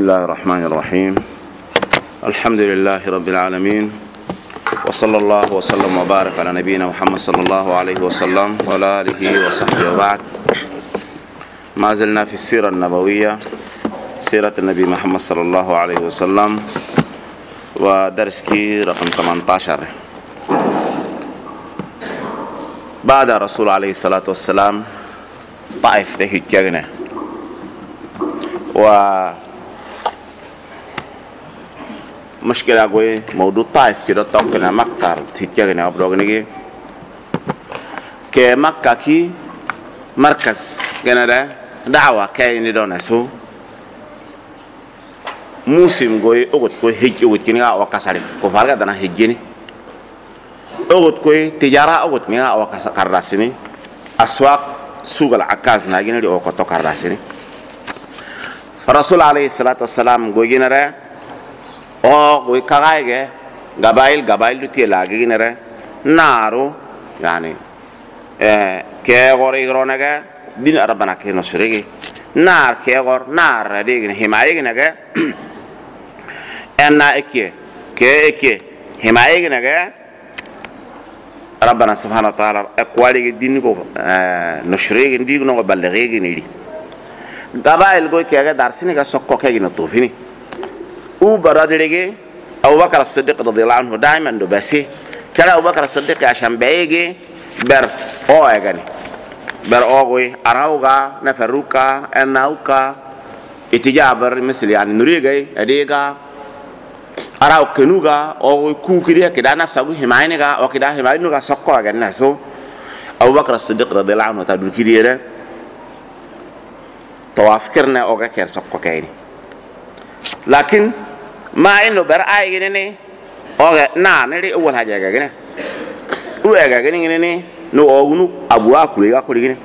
الله الرحمن الرحيم. الحمد لله رب العالمين، وصلى الله وسلم وبارك على نبينا محمد صلى الله عليه وسلم وعلى آله وصحبه وبعد. ما زلنا في السيرة النبوية، سيرة النبي محمد صلى الله عليه وسلم، ودرس كي رقم 18. بعد رسول عليه الصلاة والسلام طائف تهجرنا، و مشكلة قوي موضوع طائف كده توكلنا مكة تهجرنا أبروغنيجي كمكة كي مركز جنرا دعوة كاين دونا سو موسم قوي أقول قوي هج أقول كنيا وكسر كفارة دنا هجني أقول قوي تجارة أقول كنيا وكسر كراسني أسواق سوق العكاز ناجينا دي أوكتو كراسني. الرسول عليه الصلاة والسلام قوي جنرا أو قوي كعاية قبائل دتي لاجي جنرا نارو يعني كأغور يغرونك دين ربنا كنصريجي نار كأغور نار ديجن حماية جنك أنا كأكيد حماية جنك ربنا سبحانه وتعالى أقوالي دين كو نصريجي دين كو بلغيجي نيدي قبائل كوي كأجا دارسيني كسوكو كأجي نطوفيني وبرادليجي أبو بكر الصديق رضي الله عنه دائما دبسي كلا أبو بكر الصديق عشان بيجي بر أو أغاني بر أوغوي أراوغا نفروكا أناوكا إتجابر مثل يعني نوريغاي أديغا أراو كنوغا أوغوي كوكريا كدا نفسه هماينغا أو كدا هماينغا سوكو أغاني ناسو أبو بكر الصديق رضي الله عنه تدول كريا توافكرنا أوغا كير سوكو كايني لكن ما إنه بر آيغيني أوغا نري أول حاجة أغاني uega gani ngene no ogunu abua kulega kuligine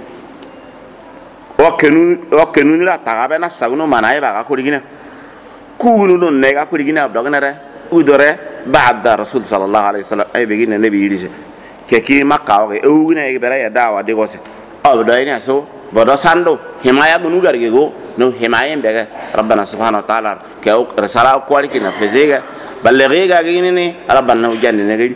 okenu la tagabe na saguno manaye baga kuligine kugunu no nega kuligine abdogana re udore ba'da rasul sallallahu alaihi wasallam ay begine nabi yidise keki makka oge ugina e bere ya dawa de gose abdoyne so bodo sando himaya gunu garge go no himaya mbega rabbana subhanahu wa ta'ala ke risala ko wali kina fezega ballighiga gine ni rabbana ujanne ne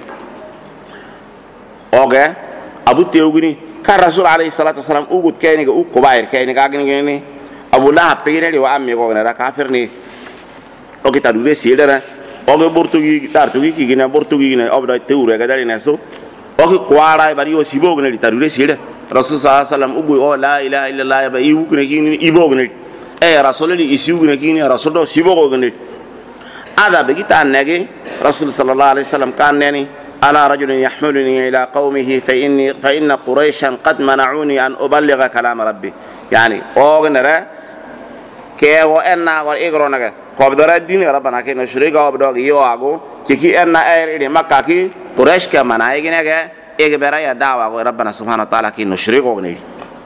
oge abu teugini kan rasul alayhi salatu wasalam ugut kayni ga ukubair kayni ga gini abu lahab pegene wa ammi go na kafir ni oge tadure siedara oge bortugi tartugi kigina bortugi ne obda teure ga dali naso oge kwara bari o sibo gni tadure sieda rasul sallallahu alaihi wasallam ugu o la ilaha illallah ba iwu gni kini ibo gni rasul li isiu gni kini rasul do sibo go gni ada begita nagi rasul sallallahu alaihi wasallam kan neni أنا رجل يحملني إلى قومه فإن قريشا قد منعوني أن أبلغ كلام ربي يعني أغنرا كي وأنا وإغرونك قبضر الدين ربنا كي نشريك وبدوغ يوغو كي أنا أير إلي مكة كي قريش كمنعينك إغبرا يدعوة ربنا سبحانه وتعالى كي نشريك وغنير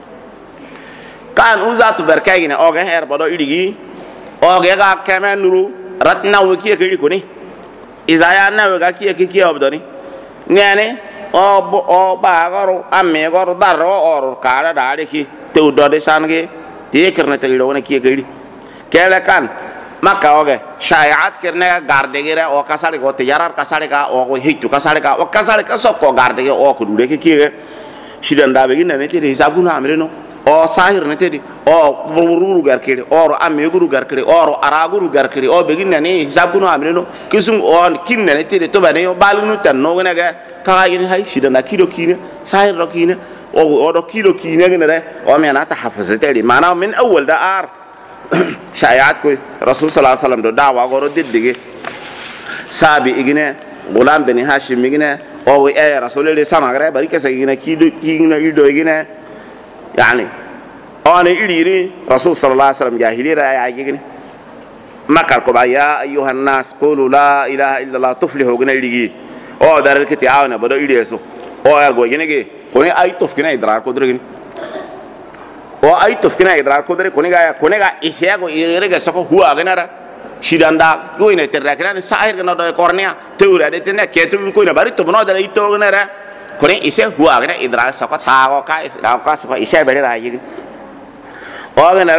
كان أوزات بركاين أغهر بدو إلي أغيغا كمان نرو رتنا وكي كي كوني إذا يانا وغا كي أبدوني ngene o bagoro amme goro darro or kala dare ki te udode sange te kerne te lone ki gari kele kan makka oge shayat kerne garde gere o kasare go te yarar kasare ka o hitu kasare ka o kasare ka sokko garde ge o ko dude ki shidan dabe gine ne te hisabuna amreno o sahir ne te o bururu garkere o amme guru garkere o araguru garkere o begine ne hisabuna amreno kisum on kinne ne te to bane o balunu tan no ngene ga kaayini hay shidana kilo kine sahir rokine o do kilo kine ngene re o me na tahafazateli mana min awwal da'ar shayat ko rasul sallallahu alaihi wasallam do dawa goro diddige sabi igine gulam bani hashim igine o wi rasulullah samagre bari kesa igine kino ido igine yani oni iliri rasul sallallahu alaihi wasallam jahilira ya igine makar ko ba ya ayuhan nas qulu la ilaha illa allah tuflihu igine iligi o darar kiti awna bodo ideso o ergo ginege koni ay tofkina idrar ko dregin o ay tofkina idrar ko dre koni ga isego irege sako huwa ganara shidanda goine terrakran sahir gano do kornia teura de tene ketu ko na bari to bono da ito ganara koni ise huwa gana idrar sako tago ka sako ise bere ra yigi o ganara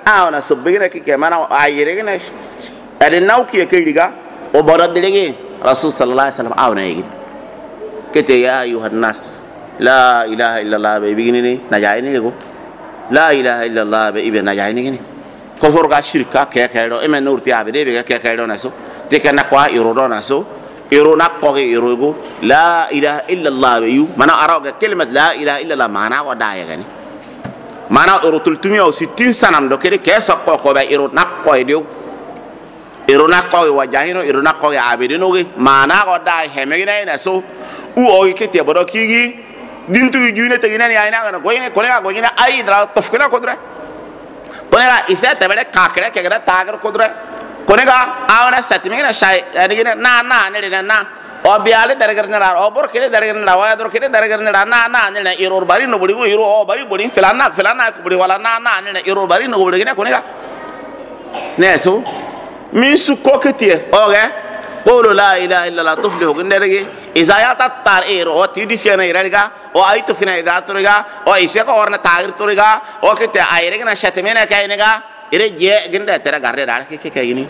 awana subbigina ki ke mana ayiregina ade nawki ke riga o borodilege rasul sallallahu alaihi wasallam awna yigi kete ya ayuhan nas la ilaha illallah be bigini najayni lego la ilaha illallah be ibe najayni gini ko forga shirka ke do e men nurti abede be ke do naso te kana kwa irodo naso irona ko irogo la ilaha illallah be yu mana araga kalimat la ilaha illallah mana wa daya gani mana urutul tumi o 60 sanam do kede ke sokko ko be irona ko dio irona ko wa jahino irona ko abede no ge mana ko daya hemegina naso u o kete bodo kigi dintu june te gina ni ayna na goyne kolega goyne ay dra tofkina kodra kolega isa tabele kakre kegara tagar kodra kolega awna satmina shay adina na ne na o biale daragar na o bor kele daragar na wa dor kele daragar na ne iror bari no buri go iro o bari buri filana ko buri wala na ne iror bari no buri gina kolega ne so min su koketie oge qulu la ilaha illa allah tuflihu ginderege izayata tar ero o tidis kana irega o aitu fina idatoriga o iseko orna tagir toriga o kete ayrega na shatemena kainega ire je ginda tera garde dal ke kayini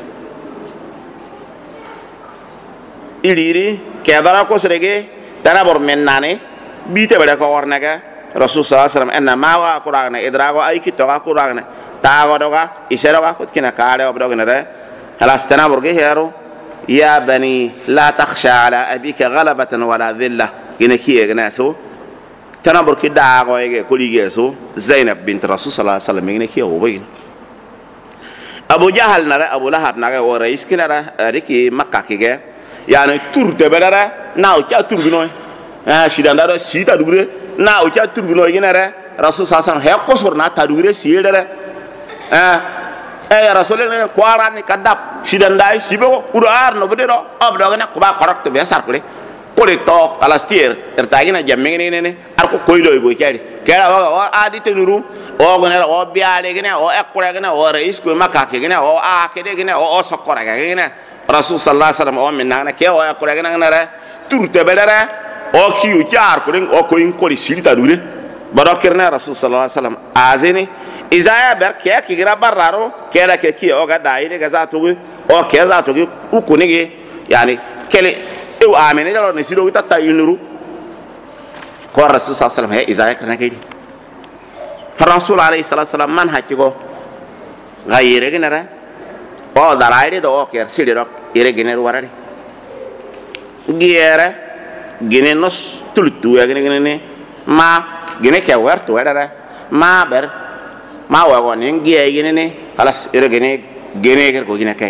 iliri kebara ko serege tara bor mennane bite bada ko ornaga rasul sallallahu alaihi wasallam enna mawa qur'ana idrago ay ki toga qur'ana tago doga isera wa khut kina kale obdogna re halas tana borge hero يا بني لا تخشى على أبيك غلبة ولا ذلة ينكي يغناسو تنبر كده عقوي كل يجسو زينب بنت رسول صلى الله عليه وسلم ينكي وبين أبو جهل نرى أبو لهب نرى ورئيس كنرى ريكي مكة كيه يعني تور تبلرة ناو كيا تور بنوي شيدان دارو سيتا دوغري ناو كيا تور بنوي ينرى رسول صلى الله عليه وسلم هيا قصور نا تدوغري سيدرة ya rasulullah quarani kadap sidandai sibo udah no bedero abdogana kuba correct be sar kule kule to alastier ertagina jammeni ne arko koydo go kadi kera o adi tenuru o gonera o biale gina o ekura gina o rais ko makake gina o akede gina o sokora gina rasul sallallahu alaihi wasallam o minna ke o ekura gina ngara turte bedara o kiu jar ko o ko in ko silita dure barokirna rasul sallallahu alaihi wasallam azini izaya ber ke gira barraro kera ke ki o ga dai ne ga za to o ke za to u ko ne yani kele e amene jalo ne sido ta tayinuru ko rasul sallallahu alaihi wasallam he izaya kana ke rasul alaihi wasallam man hakigo gayire ginara o daraide do o ke sidi do ire gineru warade giere ginenos tultu ya gine ma gine ke werto warada ma ber ma wa gon ngiye yene ne halas ire gene ger ko gine kay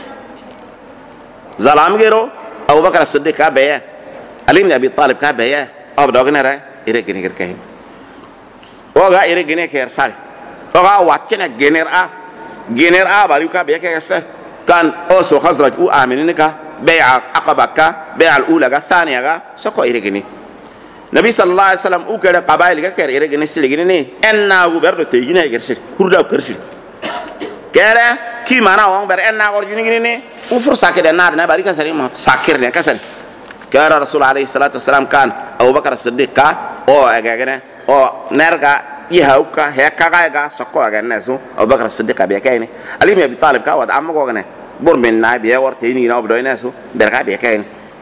zalam gero Abu Bakar Siddiq ka be Ali ibn Abi Talib ka be ab dogna ra ire gene ger kay o ga ire gene ker sar o ga watkena gener a bari ka be ke sa kan o so khazraj u aminin ka bai'a aqaba ka bai'a al-ula ga thaniya ga sako ire gene Nabi sallallahu alaihi wasallam u kere qabail ga kere ire gene siligine ne enna gu berdo te gine gersil kurda kersil kere ki mana wong ber enna gor jini gine ne u fursa ke de nar na bari ka sari ma sakir ne kasan kere rasul alaihi salatu wasalam kan Abu Bakar Siddiq ka o aga gene o nerga yahauka heka ga sokko aga ne so Abu Bakar Siddiq be kayne Ali ibn Abi Talib ka wad amma go gene bor men na be worte ni na obdo ne so der ka be kayne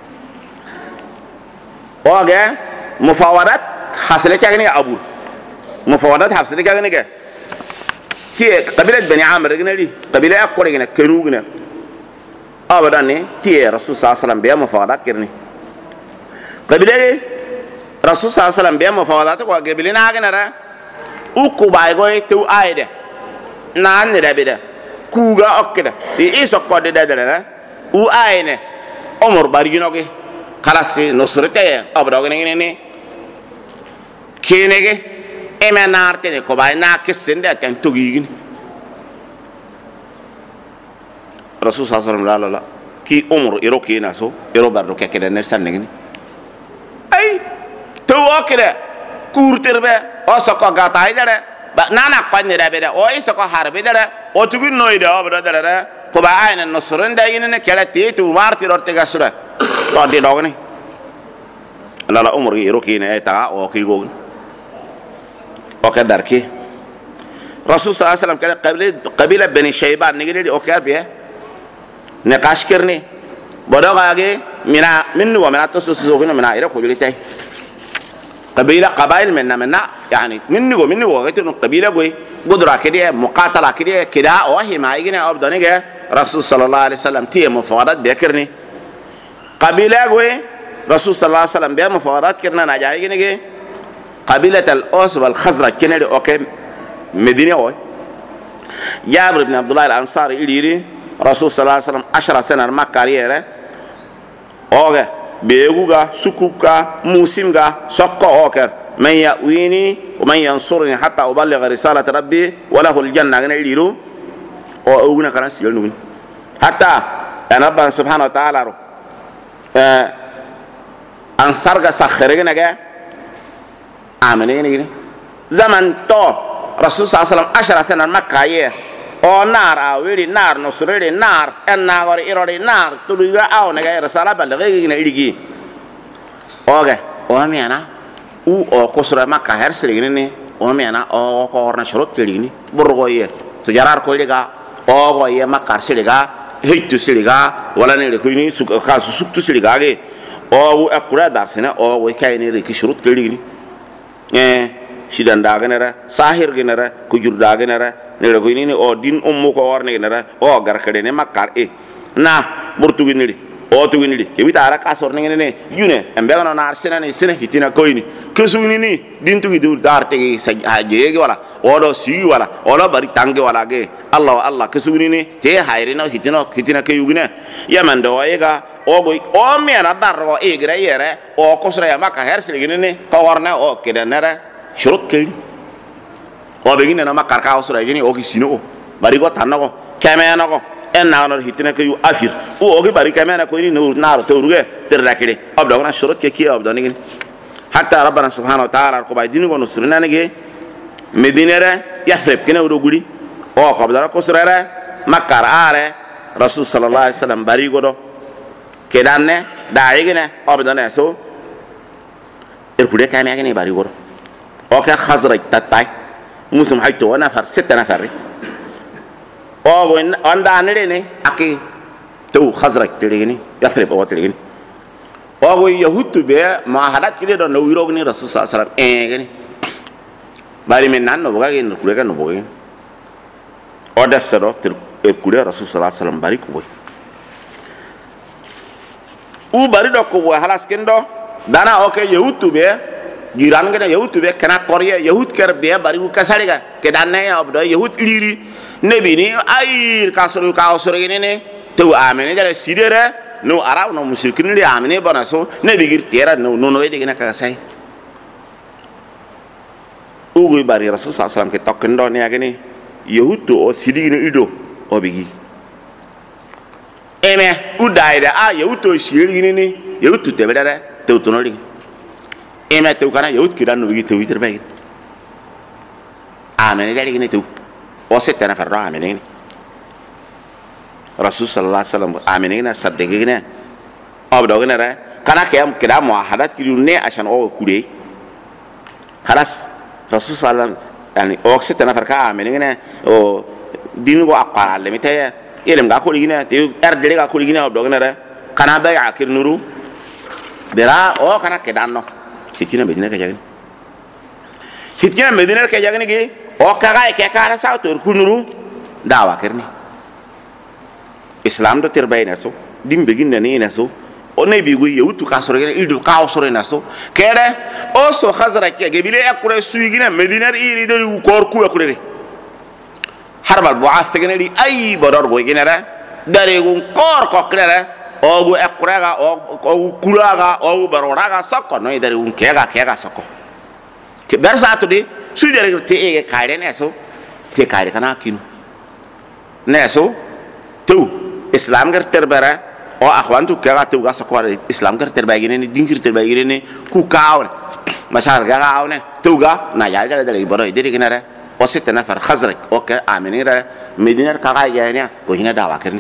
o ga مفاوضات حصلت كأني أبور مفاوضات حصلت كأني كي قبيلة بني عامر جنري قبيلة أقوى جنا كنو جنا أبدا نه كي رسول صلى الله عليه وسلم بيا مفاوضات كرني قبيلة رسول صلى الله عليه وسلم بيا مفاوضات كوا قبيلة ناقنا را وكوباي كوي تو آيده نان نرابيده كوغا أكده تي إيش أقوى ده را وآينه عمر بارجينه كي خلاص نصرته أبدا جنا kenege eme narte ne ko bay na kesende tan togigin rasul sallallahu alaihi wasallam ki umru iro kina so iro bardo kekede ne sannegini ay to wakere kurterbe o soko gata idere ba nana kwanyere be de o isoko harbe de o tugun noide o bro de ko ba ayna nosrende yine kala titu marti rotte gasura to di dogni la umru iro kina eta o ki gogun oke darki رسول صلى الله عليه وسلم كان قبيلة بني شيبان نجري أوكي بيه نقاش كرني بدو غاغي من ومن تسوسوغنا من عيرك وجلتي قبيلة قبائل منا يعني من وغيتنا قبيلة قوي قدرة كده مقاتلة كده وهي ما يجينا أبدا نجى رسول صلى الله عليه وسلم تيه مفاوضات بيكرني قبيلة قوي رسول صلى الله عليه وسلم بيه مفاوضات كرنا نجاي نجى قبيلة الأوس والخزرج كنا أوكي مدينة قوي جابر بن عبد الله الأنصاري يليري رسول صلى الله عليه وسلم 10 سنة ما كاريره أوكي بيغوغا سكوكا موسمغا سكو أوكر من يأويني ومن ينصرني حتى أبلغ رسالة ربي وله الجنة غنى يليرو أو أوغنا كنا سيجلنون حتى أن ربنا سبحانه وتعالى أنصارغا سخرغنا جا آمنين زمن تو رسول صلى الله عليه وسلم 10 سنة ما كايه او نار اويري نار نصريري نار النار ايروري نار تلوغا او نغا رساله بلغي نيريغي اوغا او ميانا او كسر ما كهر سريني او ميانا او كورنا شروط كليني برغويه تجارار كوليغا او غويه ما كارسيغا هيتو سيغا ولا نيري كويني سوك خاص سوكتو سيغا او اكورا دارسنا او وي كايني ريكي شروط كليني شيدان داغنرا ساحر غنرا كجور داغنرا nere ko ni o din ummu ko orne nera o gar kade ne makar na burtugi ni o tugi ni ke bitara ka sorne ne june embe no na arsena ne sene hitina koyni kesugini ni din tugi dur dar te sa jeege wala o do si wala o do bari tange wala ge allah kesugini ni te hayre no hitina ke yugine yaman do ega o go o me na darro e gra yere o ko sura ya makka hersle ne ko warna o kede nera shuruk ke o begin na makar ka osura jeni o kisino bari go tanako kemena ko en na no hitina ke yu afir o ge bari kemena ko ni nur nar to ruge terrakide abda na shurut ke ki abda ni hatta rabbana subhanahu wa ta'ala ko bay dinu go nusrina ne ge medinere yathrib kene do guri o ko abda ko surere makar are rasul sallallahu alaihi wasallam bari go do kedanne da yigene abda ne so erkude kemena ne bari go o ka khazraj tatay مسلم حيث نفر 6 نفر او اندا نريني اكي تو خزرك تليني يثرب او تليني او يهود بي ما حدات كده دو نويروغني رسول صلى الله عليه وسلم غني بالي من نان نوغا ген كوريغا نوغين او دسترو تر كوري رسول صلى الله عليه وسلم بارك بوي او باري دو كو خلاص كندو دانا اوكي يهود بي jiran gena yahud be kana korea yahud ker be bari ku kasariga ke danne abdo yahud liri nebi ni ay kasuru ne to amene jare sidere no arab no musyrikin li amene bonaso nebi gir tera no ede gena ka sai ugu bari rasul sallallahu alaihi wasallam ke tokkendo ne agene yahud to o sidigi ido o bigi eme udaida a yahud to shiri ni yahud to tebedare to tonoli ema tu kana yahud kiran no gitu terbaik amen jadi gini tu o setana farra amen rasul sallallahu alaihi wasallam amen ina sabde gini abdo gini ra kana kiyam kida muahadat kirune ashan o kude khalas rasul sallallahu yani o setana farka amen gini o dinu go aqara le mitaya yelem ga ko gini te erdere ga ko gini abdo gini ra kana bay akir nuru dera o kana kidanno hitina medina ka jagni hitina medina ka jagni ge o kaga ke kara sa to kunuru dawa kerni islam do terbayna so dimbe ginna ni na so o ne bi go yewtu ka soro gene ildu ka soro na so kere o so khazra ke ge bile akure suigina medina iri do kor ku akure harbal bu'ath gene di ay bodor go gene ra dare gun kor ko kere o ekuraga o kulaga o baroraga sokko no idari un kega sokko ke bersa to de su dere te e kaire ne so te kaire kana kinu ne so tu islam gar terbara o akhwantu kega tu ga sokko islam gar terbagi ne dingir terbagi ne ku kaawne mashar ga kaawne tu ga na ya ga dere boro idiri ginara o 6 nafar khazraj o ka aminira medina ka ga ya ne ko hina dawa kerni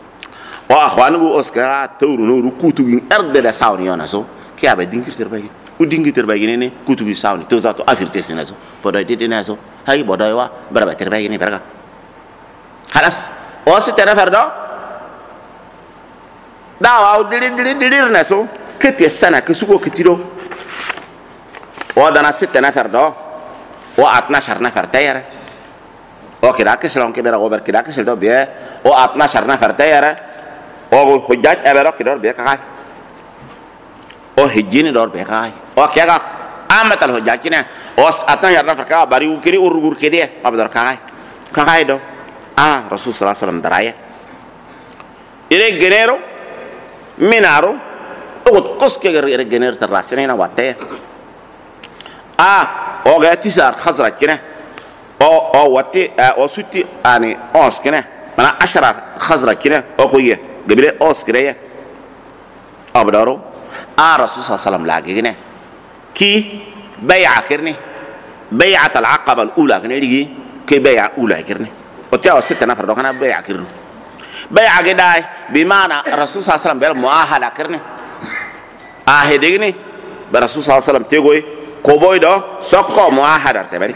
wa akhwanu bu oskara tawru no rukutu in erde da sawni yana so kiya be dinkir terbayi udingi terbagi ini kutubi sauni to zato afirte sinazo bodo didi nazo hay bodo wa beraba terbagi ini berga halas o si tena ferdo dawa didi nazo kete sana kisugo kitiro o dana sittena ferdo o 12 نفر تيره o kida keselon ke bera gober kida kesel do be o 12 نفر تيره o hujjaj ebero kidor be kai o hijjini dor be kai o kega amatal hujjaj kina o 12 نفر ka bari ukiri urugur kede abdar kai do rasul sallallahu alaihi wasallam daraya ire genero minaro o koske ire gener terasene na watte o ga tisar khazra kina o wati o suti ani os kina mana 10 khazra kina o koye gabire os kire abdaro rasul sallallahu alaihi wasallam lagi kina ki bay'a kirni bay'at al-aqaba al-ula kina ligi ki bay'a ula kirni o taw 6 نفر do kana bay'a kirni bay'a gedai bi mana rasul sallallahu alaihi wasallam bel muahada kirni ahede gini rasul sallallahu alaihi wasallam tegoy ko boy do sokko muahadar te bari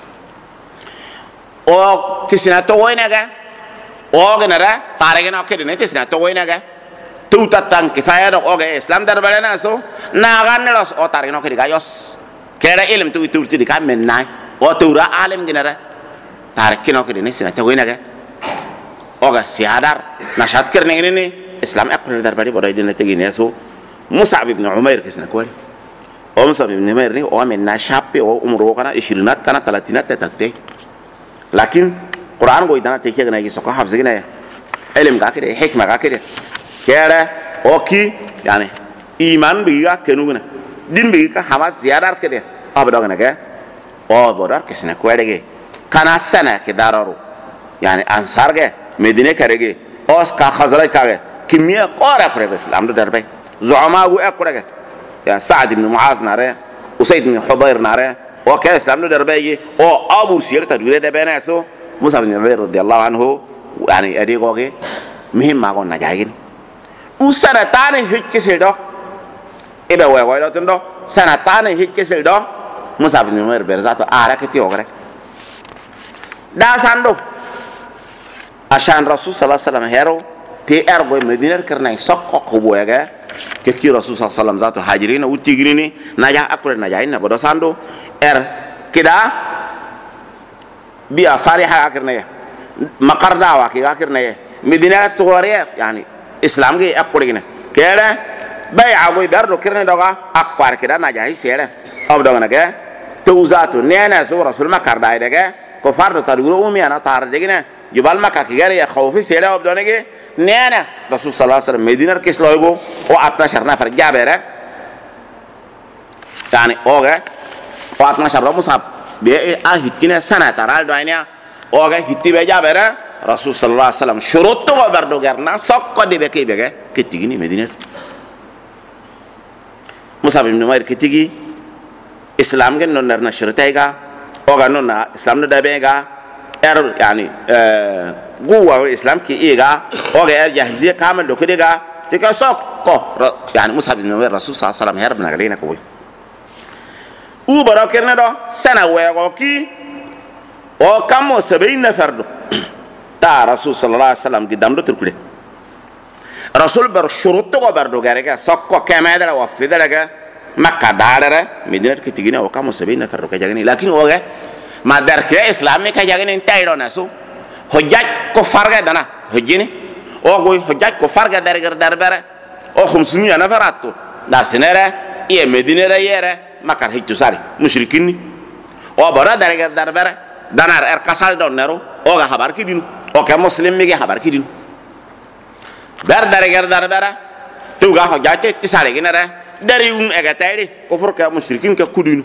o tisina to woynaga o genara tarege no kede ne tisina to woynaga tuta tan kifaya do o ga islam dar balana so na ganno o tarege no kede ga yos kera ilm tu ti ka men nay o tura alim genara tareke no kede ne sina to woynaga o ga siadar nashat kerne ne islam akul dar bari bodo dine tegine so mus'ab ibn umair kisna ko mus'ab ibn umair ni o men na shappe o umro kana 20 kana 30 tatte lakin quran go idana te kegna gi soko hafz gina ilm ga kede hikma ga kede kera o ki yani iman bi ga kenugna din bi ka hama ziyadar kede abdo gana ga o bodar kisna ko dege kana sana ke dararu yani ansar ge medine karege os ka khazra ka ge kimia qora pre islam do darbe zuama go akurege ya sa'd ibn muaz nare usayd ibn hudayr nare o ka islam do darbe o abu sirta dure de benaso musa ibn umayr radiyallahu anhu yani adi goge muhimma go na jagin usara tane hikkese do ebe we go do tendo sana tane hikkese do musa ibn umayr berzato ara ke ti ogre da sando ashan rasul sallallahu alaihi wasallam hero te ergo medina karnay sokko ko boyaga ke ki rasul sallallahu alaihi wasallam zato hajirina utigrini naja akure naja inna bodo sando kida bi asaliha akirna makarda wa ki akirna medina tuwariya yani islam ge akure gina kere bay'a go berdo kirna daga akwar kida naja hisere abdo ngana ge tawzatu nena so rasul makarda daga ko fardo tadguru umi ana tar degina jubal makka ki gare ya khawfi sere abdo nege nena rasul sallallahu alaihi wasallam medina kis logo o 12 نفر jabere yani oga o 12 musab be hitkina sana taral do anya oga hitti be jabere rasul sallallahu alaihi wasallam shurut to berdo garna sokko de be ke be ketigini medina musab ibn umair ketigi islam gen non narna shirtaiga oga non na islam no dabega yani guwa islam ki iga oga jahziya kamal do kediga tika sokko yani musab ibn umair rasul sallallahu alaihi wasallam herbna galina ko u barakirna do sana wego ki o kamo 70 نفر do ta rasul sallallahu alaihi wasallam di damdo turkude rasul bar shurut to bardo garega sokko kemedara wa fidaraga makka darara medina ki tigina o kamo 70 نفر ka jagani lakin oga ma darke islami ka jagani tayro nasu hujjaj ko farga dana hujjini o go hujjaj ko farga darbara o 500 نفر atto dar sinere e medina yere makar hiccu sari musyrikin o bara darbara danar kasal don nero o ga habar kidinu o ka muslim mi ga habar kidinu darbara tu ga hujjaj ti sari ginara dari ega tayri ko for ka musyrikin ka kudinu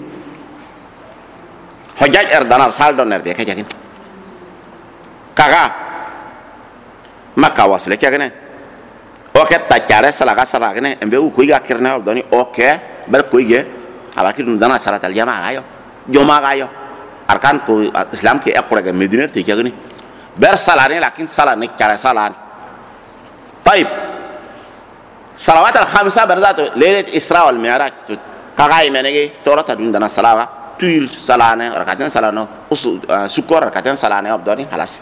hujjaj danar sal don ner de ka jagin kaga makka wasle kagene o ke tacare sala gane embe u kuiga kirna doni o ke ber kuige abaki dum dana salatal jamaa ayo joma ayo arkan ko islam ke akura ga medina te kagene ber salani lakin salani kare salani طيب صلوات الخمسه برزاتو ليله اسراء والمعراج kagai menege torata dun dana salawa tuir salane rakaten salano usu sukor rakaten salane abdani halas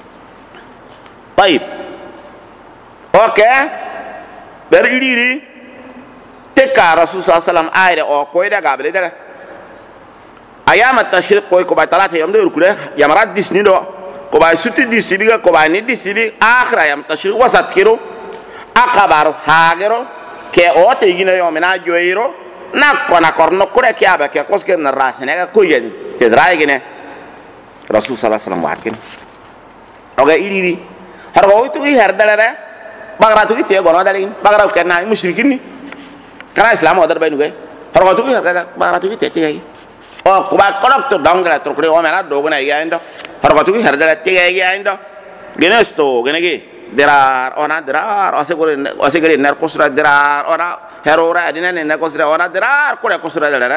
طيب oke beriri teka rasul sallallahu alaihi wasallam ayre o koyda gable dara ayam at-tashriq koy ko ba talata yam de rukule yamarat disni do ko ba suti disibiga ko ba ni disibi akhira yam tashriq wasat kiro akabar hagero ke o te gina yo mena joiro na kona korno kure ke aba ke kosker na rasene ga koyen te draigene rasul sallallahu alaihi wasallam watkin oga iriri har go itu herdalare bagra tu ite gono dalin bagra kenna musyrikin ni kana islam odar baynu ge har go tu herdala bagra tu ite te o ko ba kolok to dongra to kure o mena dogona ya indo har go tu herdala te ya indo genesto genege derar ona derar asegore ner kosra derar ona herora adina ne kosra ona derar kore kosra derar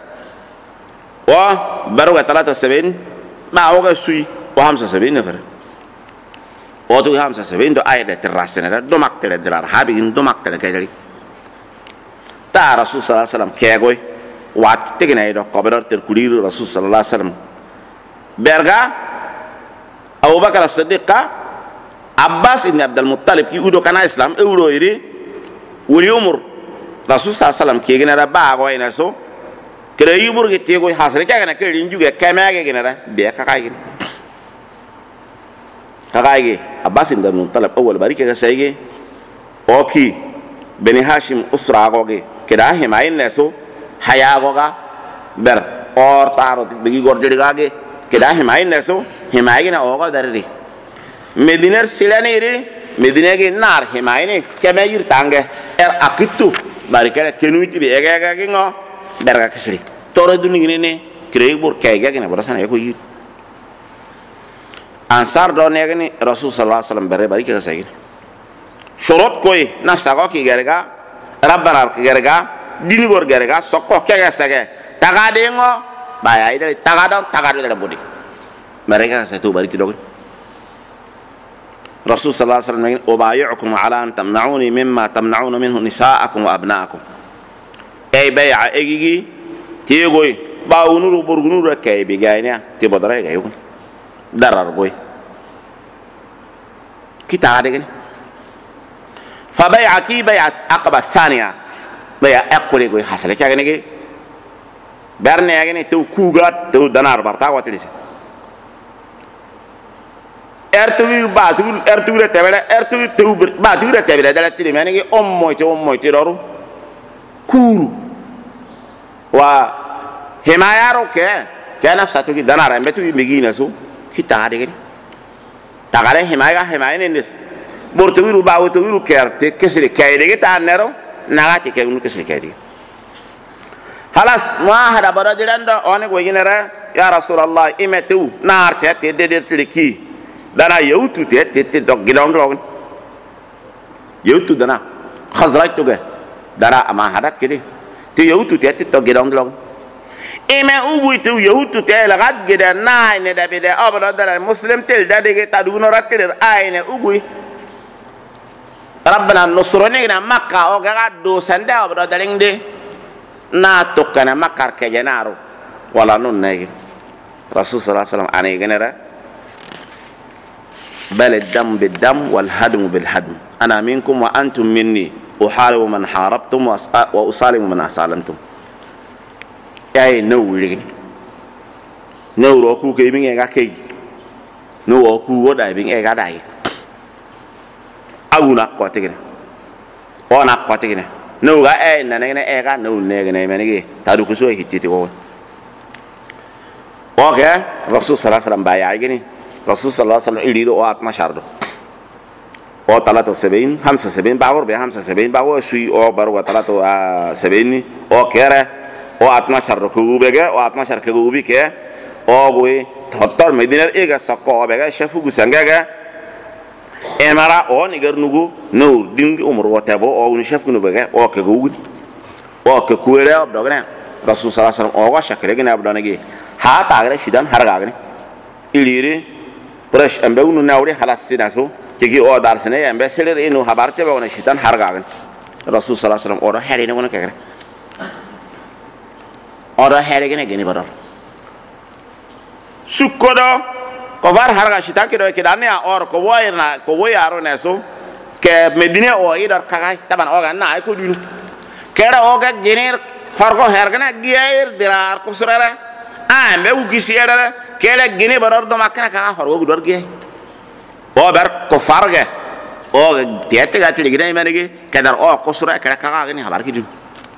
wa baruga 73 ma oga sui wa 75 nefer o tu 75 do ayde terrasene do maktere derar habin do maktere kajali ta rasul sallallahu alaihi wasallam kegoy wat tegene do koberar ter kuliru rasul sallallahu alaihi wasallam berga Abu Bakar as-Siddiq Abbas ibn Abdul Muttalib ki udo kana Islam euro iri wuli umur rasul sallallahu alaihi wasallam ke gina da ba go ina so kre yumur ke tego hasre ka kana ke rinju ge kemage gina da be ka kai Abbas ibn Abdul Muttalib awal bari ke sayge oki bani Hashim usra go ge keda himayin ne so haya go ga ber or taro bigi gor jodi ga ge keda himayin ne so himayin na oga darri Mediner silaniri Medina ge nar himayne kemayir tange akitu barikere kenuiti be ega ngo berga kisri toro duni ne kreibur kayga gene borasana ko yit ansar do ne gene rasul sallallahu alaihi wasallam bare barikere saygi shorot koy na sago ki gerga rabbana ki gerga dini gor gerga sokko kega sage taga de ngo baya ida taga do da bodi mereka satu bariki do رسول صلى الله عليه وسلم أبايعكم على أن تمنعوني مما تمنعون منه نساءكم وأبناءكم أي بيع أيجي تيجوي باونور برغنور كي بيجاينيا تبادر يجيون درر بوي كي تعرفين فبيع كي بيع عقبة ثانية بيع أقولي جوي حصل كي أجنبي برني أجنبي تو كوغات تو دنار برتا واتليس ertuir tebele ertuir teuber batur tebele dala tiri menegi ommoyti roru kuru wa himayaro ke kana satu ki danara metu migina su kita adege tagare himayane nes bortuir baawtuir kerte kesri kaydege tanero nagati ke unu kesri kaydi halas ma hada baradiranda one go yinera ya rasulullah imetu nar tete de tiliki dana yautu te dog gidong dog yautu dana khazraj tuge dara ama hadat kidi te yautu te dog gidong dog ime ubu te yautu te lagat gida na ne da bide abra dara muslim tel da de ta duno rakir ayne ubu rabbana nusrani na makka o ga do sanda abra daring de na tokkana makkar ke janaro wala nun ne rasul sallallahu alaihi wasallam ane genera بل الدم بالدم والهدم بالهدم أنا منكم وأنتم مني أحارب من حاربتم وأصالم من أصالمتم أي نو روكو كي بين إيجا كي نو روكو ودا بين إيجا داي أو نقطة كده أو نقطة كده نو غا أي نانينا إيجا نو نيجنا منيجي تارو كسوة هتيتي كون أوكي رسول صلى الله عليه وسلم بايع جني رسول صلى الله عليه وسلم يريد أوقات ما شرده أو 73 75 باور ب 75 باور سوي أو برو 73 أو كيره أو 12 كوبيجا أو 12 كوبي كه أو بوي تطور مدينة إيجا سكوا بيجا شافوا جسنجا إمارة أو نيجر نجو نور دين عمر وتابو أو نشاف كنو بيجا أو كجود أو ككويرة بدأنا رسول صلى الله عليه وسلم أو شكله جنا بدأنا جي ها تاجر شيدان هرجعنا إليري Fresh ambe unu nawri halas sinaso kiki o dar sene ambe seler inu habarte ba wona shitan hargagan rasul sallallahu alaihi wasallam oro herine wona kagre odo here gini badar sukkodo ko var harga shitaki do kidane ya or ko woyaro ne so ke medina o idar kagai taban o ganna ay ko dinu kera o ga genir horgo hergana gier dirar ko surara be ugisiera kele gini badar do makana ka horgo gudor gier o ber ko farge o tiete ga tili gina imanigi kadar o ko surara kera kaga gini habar kidinu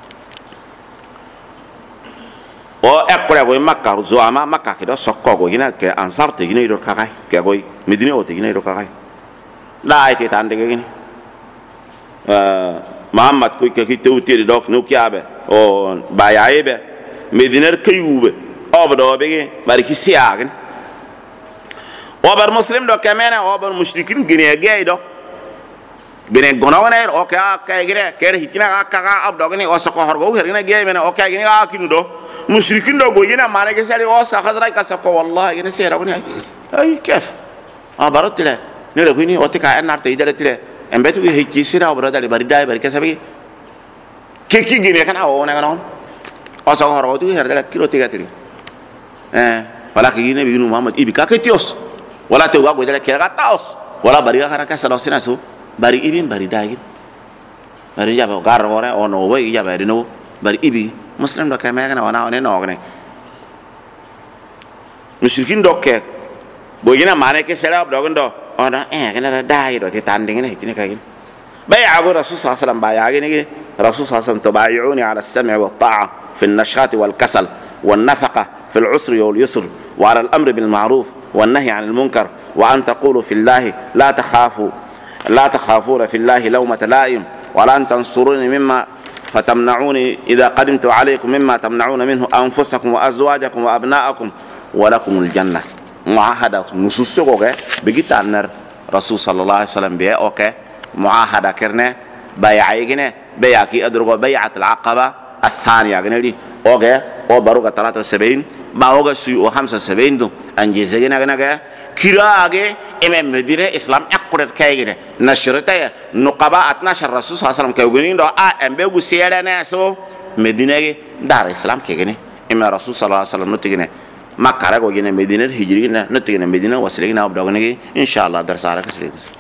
o ekore go makka zo ama makka ke do sokko go gina ke ansar te gina do kagai ke go medina o te gina do kagai dai te tande gini muhammad ko ke te uti do no kiabe o bayaibe mediner kayube o do be bari ki siagen o bar muslim do kamena o bar mushrikin gine ge do bene gonawne o ka gine ke hitina ka abdo gini o sokko horgo herina ge mena o ka gini ka kinu do مشركين دو جينا ما نجي سالي واسا خزراي كسكو والله جينا سيرا بني اي كيف بارت له نلقيني وتكا ان ارت يدلت له امبتو هيجي سيرا بردا لي بريداي بركه سبي كيكي جينا كان او نغنون واسا هرودو هردلا كيلو تيغاتري ولا كينا بينو محمد ايبي كاكيتيوس ولا توغا غودلا كيرا تاوس ولا بريغا كان كسلو سيناسو بري ايبين بريداي بري جابو غارغورا او نو وي جابو دينو بري ايبي مسلم دو كما كان وانا نوغني مشركين دوك بوجينا مانه كي سلام دوغن دو انا كان داي دو تاندين نه هتني كاين بيع ابو رسول صلى الله عليه وسلم بايع ني رسول صلى الله عليه وسلم تبايعوني على السمع والطاعه في النشاط والكسل والنفقه في العسر واليسر وعلى الامر بالمعروف والنهي عن المنكر وان تقولوا في الله لا تخافون في الله لومة لائم ولا ان تنصروني مما فتمنعوني إذا قدمت عليكم مما تمنعون منه أنفسكم وأزواجكم وأبناءكم ولكم الجنة معاهدة نصوصك بقيت أن رسول صلى الله عليه وسلم بيا أوكي معاهدة كرنا بيعيقنا بيعكي أدرغ بيعة العقبة الثانية قلنا أوكي أو بروغة 73 باوغة سيو 75 دو أنجيزينا قلنا كراغي امام مدينه اسلام اقرر كايغره نشرته نقبا 12 الرسول صلى الله عليه وسلم كايغنين دو امبو سيرنا سو مدينه دار اسلام كايغني اما الرسول صلى الله عليه وسلم نتيغني ما كارغو جينا مدينه هجرينا نتيغنا مدينه وسلينا ابدغني ان شاء الله درس على كسرين